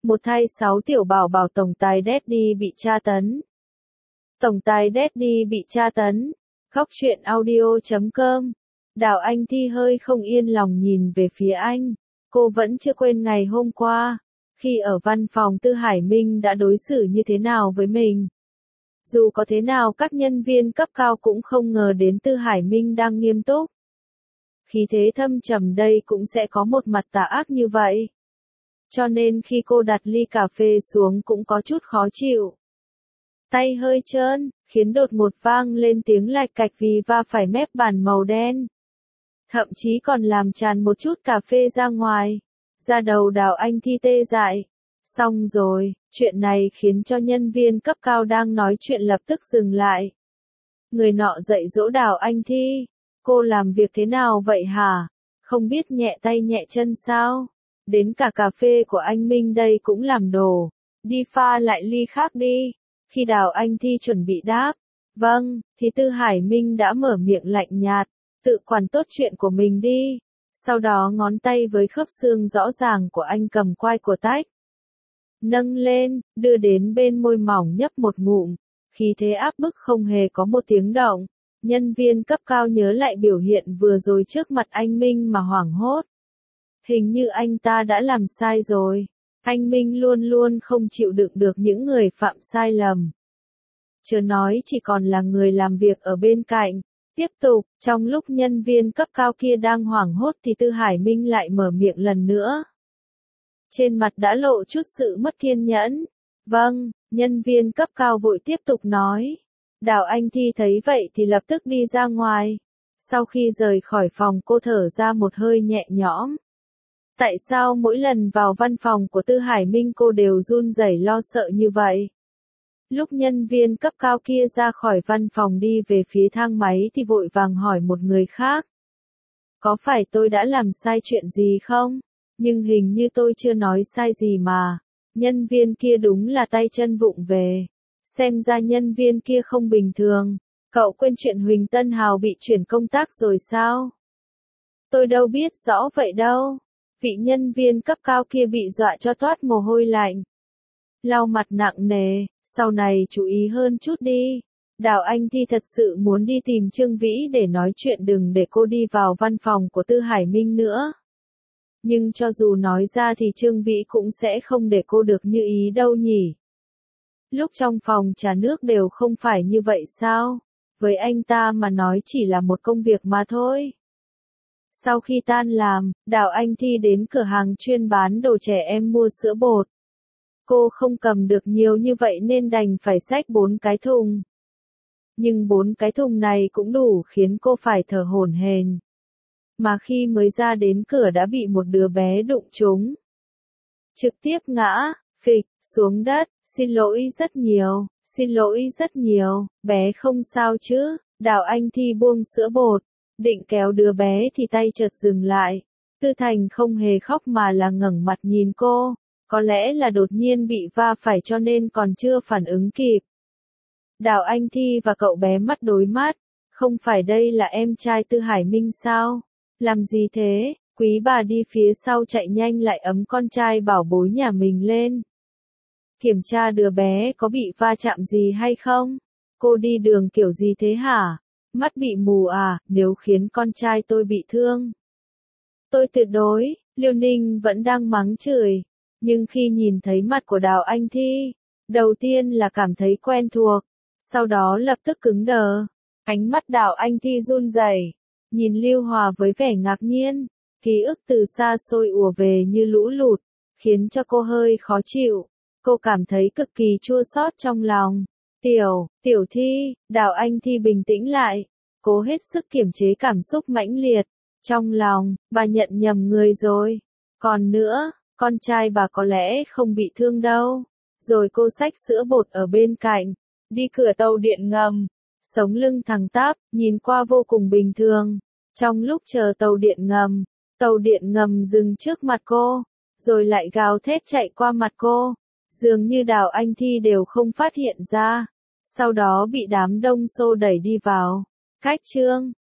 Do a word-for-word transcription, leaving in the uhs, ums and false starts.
Một thay sáu tiểu bảo bảo tổng tài Daddy bị tra tấn. Tổng tài Daddy bị tra tấn. Khóc chuyện audio chấm com. Đào Anh Thi hơi không yên lòng nhìn về phía anh. Cô vẫn chưa quên ngày hôm qua, khi ở văn phòng Tư Hải Minh đã đối xử như thế nào với mình. Dù có thế nào các nhân viên cấp cao cũng không ngờ đến Tư Hải Minh đang nghiêm túc. Khí thế thâm trầm đây cũng sẽ có một mặt tà ác như vậy. Cho nên khi cô đặt ly cà phê xuống cũng có chút khó chịu. Tay hơi trơn, khiến đột ngột vang lên tiếng lạch cạch vì va phải mép bàn màu đen. Thậm chí còn làm tràn một chút cà phê ra ngoài. Da đầu Đào Anh Thi tê dại. Xong rồi, chuyện này khiến cho nhân viên cấp cao đang nói chuyện lập tức dừng lại. Người nọ dạy dỗ Đào Anh Thi. Cô làm việc thế nào vậy hả? Không biết nhẹ tay nhẹ chân sao? Đến cả cà phê của anh Minh đây cũng làm đổ. Đi pha lại ly khác đi. Khi Đào Anh Thi chuẩn bị đáp, vâng, thì Tư Hải Minh đã mở miệng lạnh nhạt, tự quản tốt chuyện của mình đi. Sau đó ngón tay với khớp xương rõ ràng của anh cầm quai của tách. Nâng lên, đưa đến bên môi mỏng nhấp một ngụm. Khí thế áp bức không hề có một tiếng động. Nhân viên cấp cao nhớ lại biểu hiện vừa rồi trước mặt anh Minh mà hoảng hốt. Hình như anh ta đã làm sai rồi. Anh Minh luôn luôn không chịu đựng được những người phạm sai lầm. Chớ nói chỉ còn là người làm việc ở bên cạnh. Tiếp tục, trong lúc nhân viên cấp cao kia đang hoảng hốt thì Tư Hải Minh lại mở miệng lần nữa. Trên mặt đã lộ chút sự mất kiên nhẫn. Vâng, nhân viên cấp cao vội tiếp tục nói. Đào Anh Thi thấy vậy thì lập tức đi ra ngoài. Sau khi rời khỏi phòng cô thở ra một hơi nhẹ nhõm. Tại sao mỗi lần vào văn phòng của Tư Hải Minh cô đều run rẩy lo sợ như vậy? Lúc nhân viên cấp cao kia ra khỏi văn phòng đi về phía thang máy thì vội vàng hỏi một người khác. Có phải tôi đã làm sai chuyện gì không? Nhưng hình như tôi chưa nói sai gì mà. Nhân viên kia đúng là tay chân vụng về. Xem ra nhân viên kia không bình thường. Cậu quên chuyện Huỳnh Tân Hào bị chuyển công tác rồi sao? Tôi đâu biết rõ vậy đâu. Vị nhân viên cấp cao kia bị dọa cho toát mồ hôi lạnh. Lau mặt nặng nề, sau này chú ý hơn chút đi. Đào Anh Thi thật sự muốn đi tìm Trương Vĩ để nói chuyện, đừng để cô đi vào văn phòng của Tư Hải Minh nữa. Nhưng cho dù nói ra thì Trương Vĩ cũng sẽ không để cô được như ý đâu nhỉ. Lúc trong phòng trà nước đều không phải như vậy sao? Với anh ta mà nói chỉ là một công việc mà thôi. Sau khi tan làm, Đào Anh Thi đến cửa hàng chuyên bán đồ trẻ em mua sữa bột. Cô không cầm được nhiều như vậy nên đành phải xách bốn cái thùng. Nhưng bốn cái thùng này cũng đủ khiến cô phải thở hổn hển. Mà khi mới ra đến cửa đã bị một đứa bé đụng trúng. Trực tiếp ngã, phịch, xuống đất, xin lỗi rất nhiều, xin lỗi rất nhiều, bé không sao chứ? Đào Anh Thi buông sữa bột. Định kéo đứa bé thì tay chợt dừng lại. Tư Thành không hề khóc mà là ngẩng mặt nhìn cô. Có lẽ là đột nhiên bị va phải cho nên còn chưa phản ứng kịp. Đào Anh Thi và cậu bé mắt đối mắt. Không phải đây là em trai Tư Hải Minh sao? Làm gì thế? Quý bà đi phía sau chạy nhanh lại ấm con trai bảo bối nhà mình lên. Kiểm tra đứa bé có bị va chạm gì hay không? Cô đi đường kiểu gì thế hả? Mắt bị mù à, nếu khiến con trai tôi bị thương. Tôi tuyệt đối, Liêu Ninh vẫn đang mắng chửi. Nhưng khi nhìn thấy mặt của Đào Anh Thi, đầu tiên là cảm thấy quen thuộc, sau đó lập tức cứng đờ. Ánh mắt Đào Anh Thi run rẩy, nhìn Lưu Hòa với vẻ ngạc nhiên. Ký ức từ xa xôi ùa về như lũ lụt, khiến cho cô hơi khó chịu. Cô cảm thấy cực kỳ chua xót trong lòng. Tiểu, Tiểu Thi, Đào Anh Thi bình tĩnh lại, cố hết sức kiềm chế cảm xúc mãnh liệt. Trong lòng, bà nhận nhầm người rồi. Còn nữa, con trai bà có lẽ không bị thương đâu. Rồi cô xách sữa bột ở bên cạnh, đi cửa tàu điện ngầm. Sống lưng thẳng tắp, nhìn qua vô cùng bình thường. Trong lúc chờ tàu điện ngầm, tàu điện ngầm dừng trước mặt cô, rồi lại gào thét chạy qua mặt cô. Dường như Đào Anh Thi đều không phát hiện ra. Sau đó bị đám đông xô đẩy đi vào. Cách chương